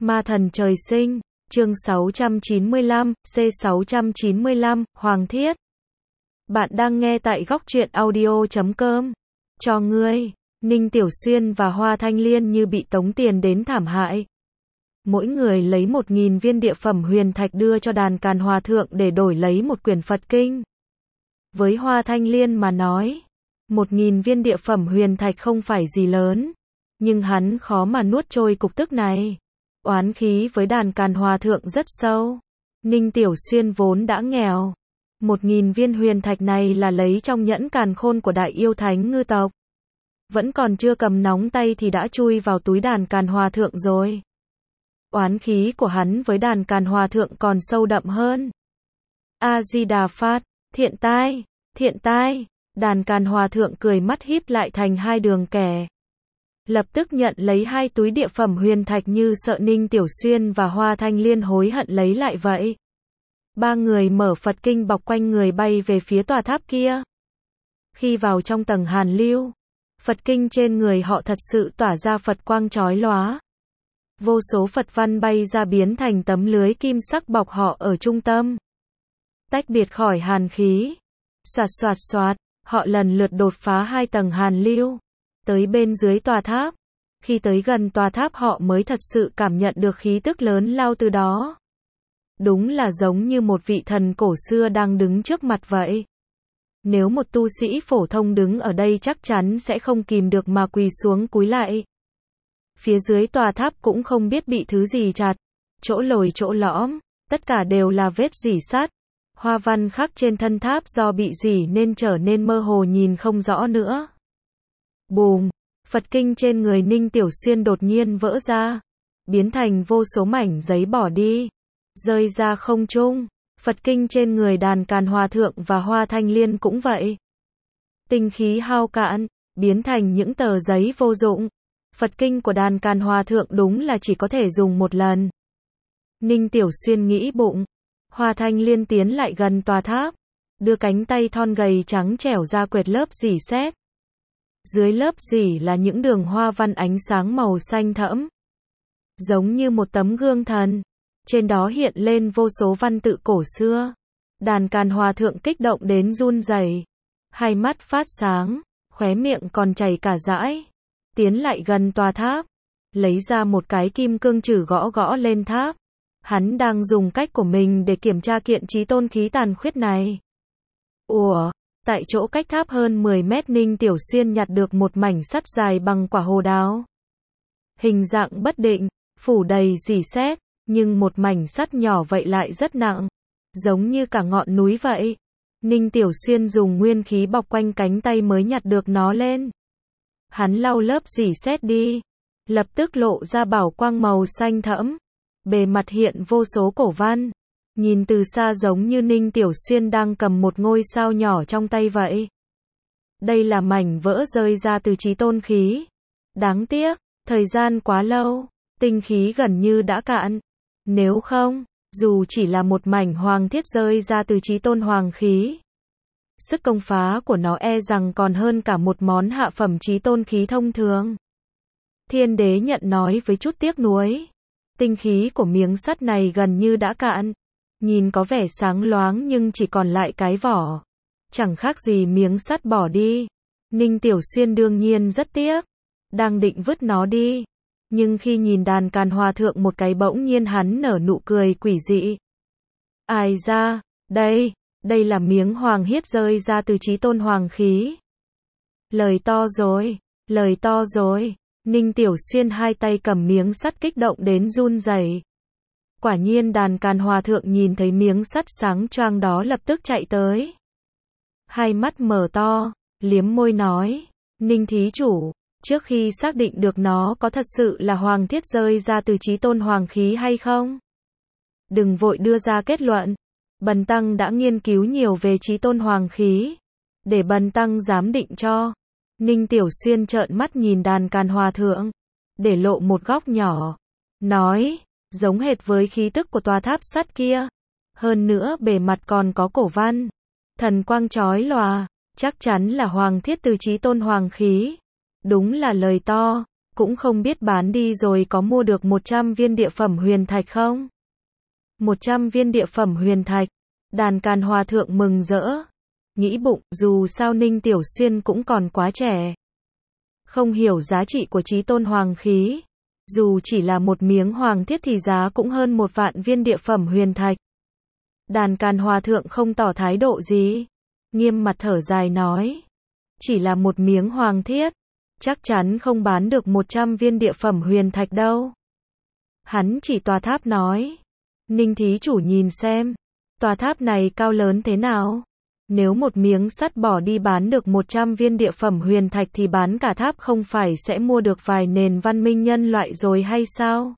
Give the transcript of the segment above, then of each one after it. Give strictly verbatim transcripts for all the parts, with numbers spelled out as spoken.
Ma thần trời sinh, chương sáu trăm chín mươi lăm, C sáu trăm chín mươi lăm, Hoàng Thiết. Bạn đang nghe tại góc truyện audio chấm com. Cho ngươi, Ninh Tiểu Xuyên và Hoa Thanh Liên như bị tống tiền đến thảm hại. Mỗi người lấy một nghìn viên địa phẩm huyền thạch đưa cho Đàn Càn Hòa Thượng để đổi lấy một quyển Phật Kinh. Với Hoa Thanh Liên mà nói, một nghìn viên địa phẩm huyền thạch không phải gì lớn, nhưng hắn khó mà nuốt trôi cục tức này. Oán khí với Đàn Càn Hòa Thượng rất sâu. Ninh Tiểu Xuyên vốn đã nghèo. Một nghìn viên huyền thạch này là lấy trong nhẫn càn khôn của Đại Yêu Thánh Ngư tộc. Vẫn còn chưa cầm nóng tay thì đã chui vào túi Đàn Càn Hòa Thượng rồi. Oán khí của hắn với Đàn Càn Hòa Thượng còn sâu đậm hơn. A-di-đà Phật, thiện tai, thiện tai. Đàn Càn Hòa Thượng cười mắt híp lại thành hai đường kẻ. Lập tức nhận lấy hai túi địa phẩm huyền thạch như sợ Ninh Tiểu Xuyên và Hoa Thanh Liên hối hận lấy lại vậy. Ba người mở Phật Kinh bọc quanh người bay về phía tòa tháp kia. Khi vào trong tầng hàn lưu, Phật Kinh trên người họ thật sự tỏa ra Phật quang chói lóa. Vô số Phật văn bay ra biến thành tấm lưới kim sắc bọc họ ở trung tâm. Tách biệt khỏi hàn khí. Xoạt xoạt xoạt, họ lần lượt đột phá hai tầng hàn lưu. Tới bên dưới tòa tháp. Khi tới gần tòa tháp họ mới thật sự cảm nhận được khí tức lớn lao từ đó. Đúng là giống như một vị thần cổ xưa đang đứng trước mặt vậy. Nếu một tu sĩ phổ thông đứng ở đây chắc chắn sẽ không kìm được mà quỳ xuống cúi lại. Phía dưới tòa tháp cũng không biết bị thứ gì chặt. Chỗ lồi chỗ lõm, tất cả đều là vết rỉ sắt. Hoa văn khắc trên thân tháp do bị rỉ nên trở nên mơ hồ nhìn không rõ nữa. Bùm, Phật Kinh trên người Ninh Tiểu Xuyên đột nhiên vỡ ra, biến thành vô số mảnh giấy bỏ đi, rơi ra không trung. Phật Kinh trên người Đàn Càn Hòa Thượng và Hoa Thanh Liên cũng vậy. Tinh khí hao cạn, biến thành những tờ giấy vô dụng. Phật Kinh của Đàn Càn Hòa Thượng đúng là chỉ có thể dùng một lần. Ninh Tiểu Xuyên nghĩ bụng. Hoa Thanh Liên tiến lại gần tòa tháp, đưa cánh tay thon gầy trắng trẻo ra quệt lớp rỉ sét. Dưới lớp rỉ là những đường hoa văn ánh sáng màu xanh thẫm, giống như một tấm gương thần. Trên đó hiện lên vô số văn tự cổ xưa. Đàn Càn Hòa Thượng kích động đến run rẩy, hai mắt phát sáng, khóe miệng còn chảy cả dãi. Tiến lại gần tòa tháp, lấy ra một cái kim cương chử gõ gõ lên tháp. Hắn đang dùng cách của mình để kiểm tra kiện chí tôn khí tàn khuyết này. Ủa, tại chỗ cách tháp hơn mười mét Ninh Tiểu Xuyên nhặt được một mảnh sắt dài bằng quả hồ đào. Hình dạng bất định, phủ đầy rỉ sét, nhưng một mảnh sắt nhỏ vậy lại rất nặng, giống như cả ngọn núi vậy. Ninh Tiểu Xuyên dùng nguyên khí bọc quanh cánh tay mới nhặt được nó lên. Hắn lau lớp rỉ sét đi, lập tức lộ ra bảo quang màu xanh thẫm. Bề mặt hiện vô số cổ văn, nhìn từ xa giống như Ninh Tiểu Xuyên đang cầm một ngôi sao nhỏ trong tay vậy. Đây là mảnh vỡ rơi ra từ chí tôn khí. Đáng tiếc, thời gian quá lâu, tinh khí gần như đã cạn. Nếu không, dù chỉ là một mảnh hoàng thiết rơi ra từ chí tôn hoàng khí, sức công phá của nó e rằng còn hơn cả một món hạ phẩm chí tôn khí thông thường. Thiên đế nhận nói với chút tiếc nuối. Tinh khí của miếng sắt này gần như đã cạn. Nhìn có vẻ sáng loáng nhưng chỉ còn lại cái vỏ. Chẳng khác gì miếng sắt bỏ đi. Ninh Tiểu Xuyên đương nhiên rất tiếc. Đang định vứt nó đi. Nhưng khi nhìn Đàn Càn Hòa Thượng một cái bỗng nhiên hắn nở nụ cười quỷ dị. Ai ra, đây, đây là miếng hoàng hiết rơi ra từ chí tôn hoàng khí. Lời to rồi, lời to rồi. Ninh Tiểu Xuyên hai tay cầm miếng sắt kích động đến run rẩy. Quả nhiên Đàn Càn Hòa Thượng nhìn thấy miếng sắt sáng choang đó lập tức chạy tới. Hai mắt mở to, liếm môi nói, Ninh thí chủ, trước khi xác định được nó có thật sự là hoàng thiết rơi ra từ chí tôn hoàng khí hay không? Đừng vội đưa ra kết luận. Bần tăng đã nghiên cứu nhiều về chí tôn hoàng khí. Để bần tăng giám định cho. Ninh Tiểu Xuyên trợn mắt nhìn Đàn Càn Hòa Thượng, để lộ một góc nhỏ, nói, giống hệt với khí tức của tòa tháp sắt kia. Hơn nữa bề mặt còn có cổ văn, thần quang chói lòa, chắc chắn là hoàng thiết từ chí tôn hoàng khí. Đúng là lời to, cũng không biết bán đi rồi có mua được một trăm viên địa phẩm huyền thạch không? một trăm viên địa phẩm huyền thạch. Đàn Càn Hòa Thượng mừng rỡ. Nghĩ bụng, dù sao Ninh Tiểu Xuyên cũng còn quá trẻ. Không hiểu giá trị của chí tôn hoàng khí. Dù chỉ là một miếng hoàng thiết thì giá cũng hơn một vạn viên địa phẩm huyền thạch. Đàn Càn Hòa Thượng không tỏ thái độ gì. Nghiêm mặt thở dài nói. Chỉ là một miếng hoàng thiết. Chắc chắn không bán được một trăm viên địa phẩm huyền thạch đâu. Hắn chỉ tòa tháp nói. Ninh thí chủ nhìn xem. Tòa tháp này cao lớn thế nào? Nếu một miếng sắt bỏ đi bán được một trăm viên địa phẩm huyền thạch thì bán cả tháp không phải sẽ mua được vài nền văn minh nhân loại rồi hay sao?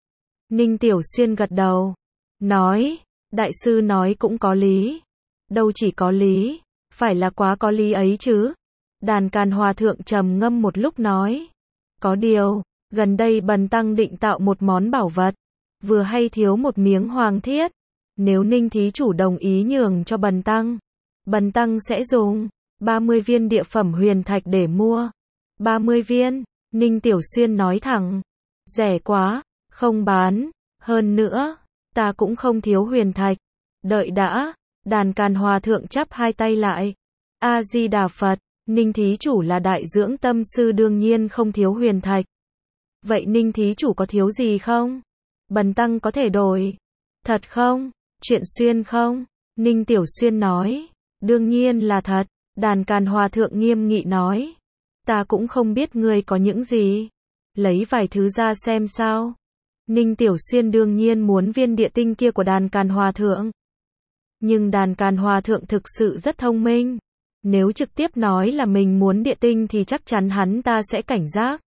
Ninh Tiểu Xuyên gật đầu. Nói, đại sư nói cũng có lý. Đâu chỉ có lý, phải là quá có lý ấy chứ. Đàn Càn Hòa Thượng trầm ngâm một lúc nói. Có điều, gần đây Bần Tăng định tạo một món bảo vật. Vừa hay thiếu một miếng hoàng thiết. Nếu Ninh thí chủ đồng ý nhường cho Bần Tăng, Bần Tăng sẽ dùng ba mươi viên địa phẩm huyền thạch để mua. ba mươi viên, Ninh Tiểu Xuyên nói thẳng. Rẻ quá, không bán. Hơn nữa, ta cũng không thiếu huyền thạch. Đợi đã, Đàn Càn Hòa Thượng chắp hai tay lại. A-di-đà Phật, Ninh thí chủ là đại dưỡng tâm sư đương nhiên không thiếu huyền thạch. Vậy Ninh thí chủ có thiếu gì không? Bần Tăng có thể đổi. Thật không? Chuyện xuyên không? Ninh Tiểu Xuyên nói. Đương nhiên là thật. Đàn Càn Hòa Thượng nghiêm nghị nói. Ta cũng không biết ngươi có những gì. Lấy vài thứ ra xem sao. Ninh Tiểu Xuyên đương nhiên muốn viên địa tinh kia của Đàn Càn Hòa Thượng. Nhưng Đàn Càn Hòa Thượng thực sự rất thông minh. Nếu trực tiếp nói là mình muốn địa tinh thì chắc chắn hắn ta sẽ cảnh giác.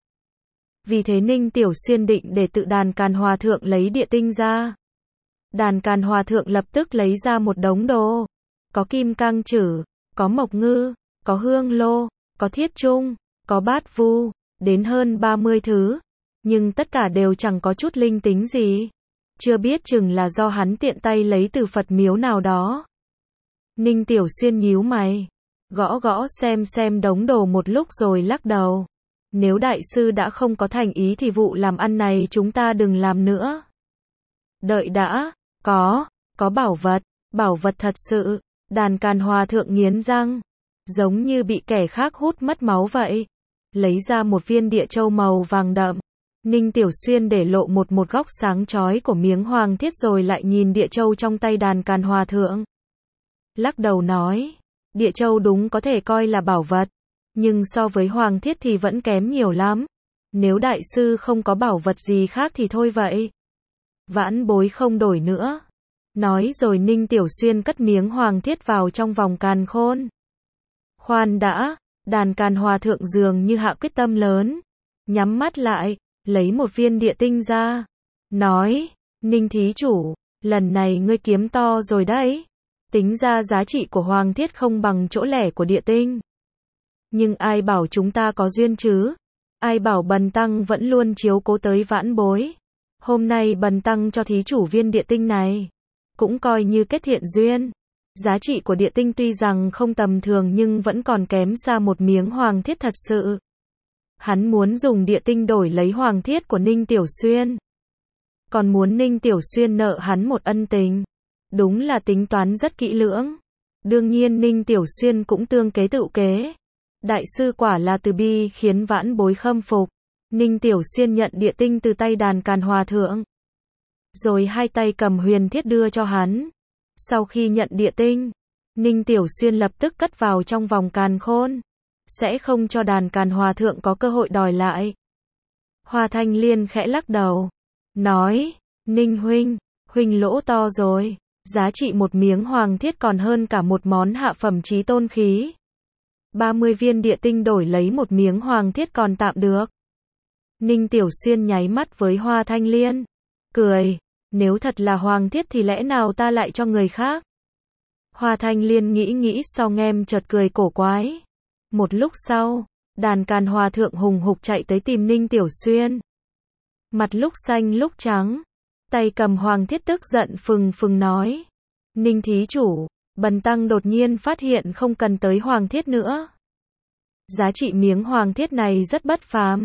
Vì thế Ninh Tiểu Xuyên định để tự Đàn Càn Hòa Thượng lấy địa tinh ra. Đàn Càn Hòa Thượng lập tức lấy ra một đống đồ. Có kim cang chử, có mộc ngư, có hương lô, có thiết trung, có bát vu, đến hơn ba mươi thứ. Nhưng tất cả đều chẳng có chút linh tính gì. Chưa biết chừng là do hắn tiện tay lấy từ Phật miếu nào đó. Ninh Tiểu Xuyên nhíu mày. Gõ gõ xem xem đống đồ một lúc rồi lắc đầu. Nếu đại sư đã không có thành ý thì vụ làm ăn này chúng ta đừng làm nữa. Đợi đã, có, có bảo vật, bảo vật thật sự. Đàn Càn Hòa Thượng nghiến răng, giống như bị kẻ khác hút mất máu vậy. Lấy ra một viên địa châu màu vàng đậm. Ninh Tiểu Xuyên để lộ một một góc sáng chói của miếng hoàng thiết rồi lại nhìn địa châu trong tay Đàn Càn Hòa Thượng. Lắc đầu nói, địa châu đúng có thể coi là bảo vật, nhưng so với hoàng thiết thì vẫn kém nhiều lắm. Nếu đại sư không có bảo vật gì khác thì thôi vậy. Vãn bối không đổi nữa. Nói rồi Ninh Tiểu Xuyên cất miếng hoàng thiết vào trong vòng càn khôn. Khoan đã, Đàn Càn Hòa Thượng dường như hạ quyết tâm lớn. Nhắm mắt lại, lấy một viên địa tinh ra. Nói, Ninh thí chủ, lần này ngươi kiếm to rồi đấy. Tính ra giá trị của hoàng thiết không bằng chỗ lẻ của địa tinh. Nhưng ai bảo chúng ta có duyên chứ? Ai bảo Bần Tăng vẫn luôn chiếu cố tới vãn bối? Hôm nay Bần Tăng cho thí chủ viên địa tinh này. Cũng coi như kết thiện duyên. Giá trị của địa tinh tuy rằng không tầm thường nhưng vẫn còn kém xa một miếng hoàng thiết thật sự. Hắn muốn dùng địa tinh đổi lấy hoàng thiết của Ninh Tiểu Xuyên. Còn muốn Ninh Tiểu Xuyên nợ hắn một ân tình. Đúng là tính toán rất kỹ lưỡng. Đương nhiên Ninh Tiểu Xuyên cũng tương kế tự kế. Đại sư quả là từ bi khiến vãn bối khâm phục. Ninh Tiểu Xuyên nhận địa tinh từ tay Đàn Càn Hòa Thượng. Rồi hai tay cầm huyền thiết đưa cho hắn. Sau khi nhận địa tinh, Ninh Tiểu Xuyên lập tức cất vào trong vòng càn khôn. Sẽ không cho Đàn Càn Hòa Thượng có cơ hội đòi lại. Hoa Thanh Liên khẽ lắc đầu. Nói, Ninh huynh, huynh lỗ to rồi. Giá trị một miếng hoàng thiết còn hơn cả một món hạ phẩm chí tôn khí. ba mươi viên địa tinh đổi lấy một miếng hoàng thiết còn tạm được. Ninh Tiểu Xuyên nháy mắt với Hoa Thanh Liên. Cười, nếu thật là hoàng thiết thì lẽ nào ta lại cho người khác? Hoa Thanh Liên nghĩ nghĩ sau nghem chợt cười cổ quái. Một lúc sau, Đàn Càn Hòa Thượng hùng hục chạy tới tìm Ninh Tiểu Xuyên. Mặt lúc xanh lúc trắng, tay cầm hoàng thiết tức giận phừng phừng nói. Ninh thí chủ, Bần Tăng đột nhiên phát hiện không cần tới hoàng thiết nữa. Giá trị miếng hoàng thiết này rất bất phàm.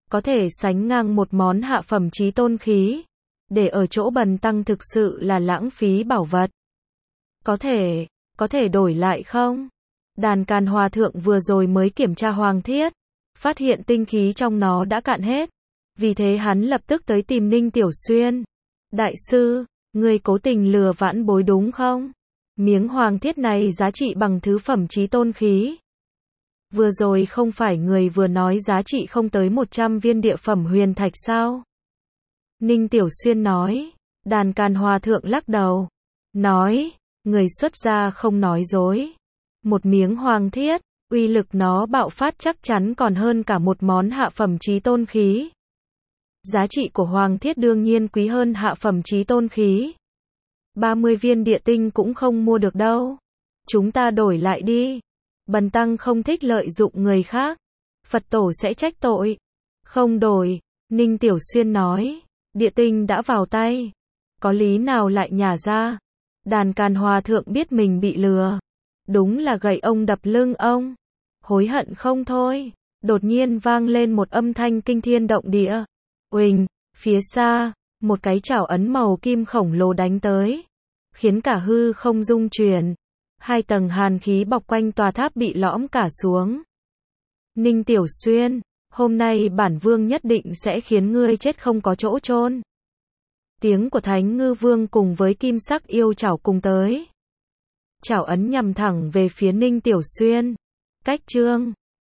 có thể sánh ngang một món hạ phẩm chí tôn khí. Để ở chỗ bần tăng thực sự là lãng phí bảo vật. Có thể, có thể đổi lại không? Đàn Càn Hòa Thượng vừa rồi mới kiểm tra hoàng thiết, phát hiện tinh khí trong nó đã cạn hết. Vì thế hắn lập tức tới tìm Ninh Tiểu Xuyên. Đại sư, người cố tình lừa vãn bối đúng không? Miếng hoàng thiết này giá trị bằng thứ phẩm chí tôn khí. Vừa rồi không phải người vừa nói giá trị không tới một trăm viên địa phẩm huyền thạch sao? Ninh Tiểu Xuyên nói. Đàn Càn Hòa Thượng lắc đầu. Nói, người xuất gia không nói dối. Một miếng hoàng thiết, uy lực nó bạo phát chắc chắn còn hơn cả một món hạ phẩm chí tôn khí. Giá trị của hoàng thiết đương nhiên quý hơn hạ phẩm chí tôn khí. ba mươi viên địa tinh cũng không mua được đâu. Chúng ta đổi lại đi. Bần tăng không thích lợi dụng người khác. Phật tổ sẽ trách tội. Không đổi, Ninh Tiểu Xuyên nói. Địa tinh đã vào tay. Có lý nào lại nhả ra? Đàn Càn Hòa Thượng biết mình bị lừa. Đúng là gậy ông đập lưng ông. Hối hận không thôi. Đột nhiên vang lên một âm thanh kinh thiên động địa. Uỳnh, phía xa, một cái chảo ấn màu kim khổng lồ đánh tới. Khiến cả hư không rung chuyển. Hai tầng hàn khí bọc quanh tòa tháp bị lõm cả xuống. Ninh Tiểu Xuyên, hôm nay bản vương nhất định sẽ khiến ngươi chết không có chỗ chôn. Tiếng của Thánh Ngư Vương cùng với kim sắc yêu chảo cùng tới. Chảo ấn nhằm thẳng về phía Ninh Tiểu Xuyên. Cách chương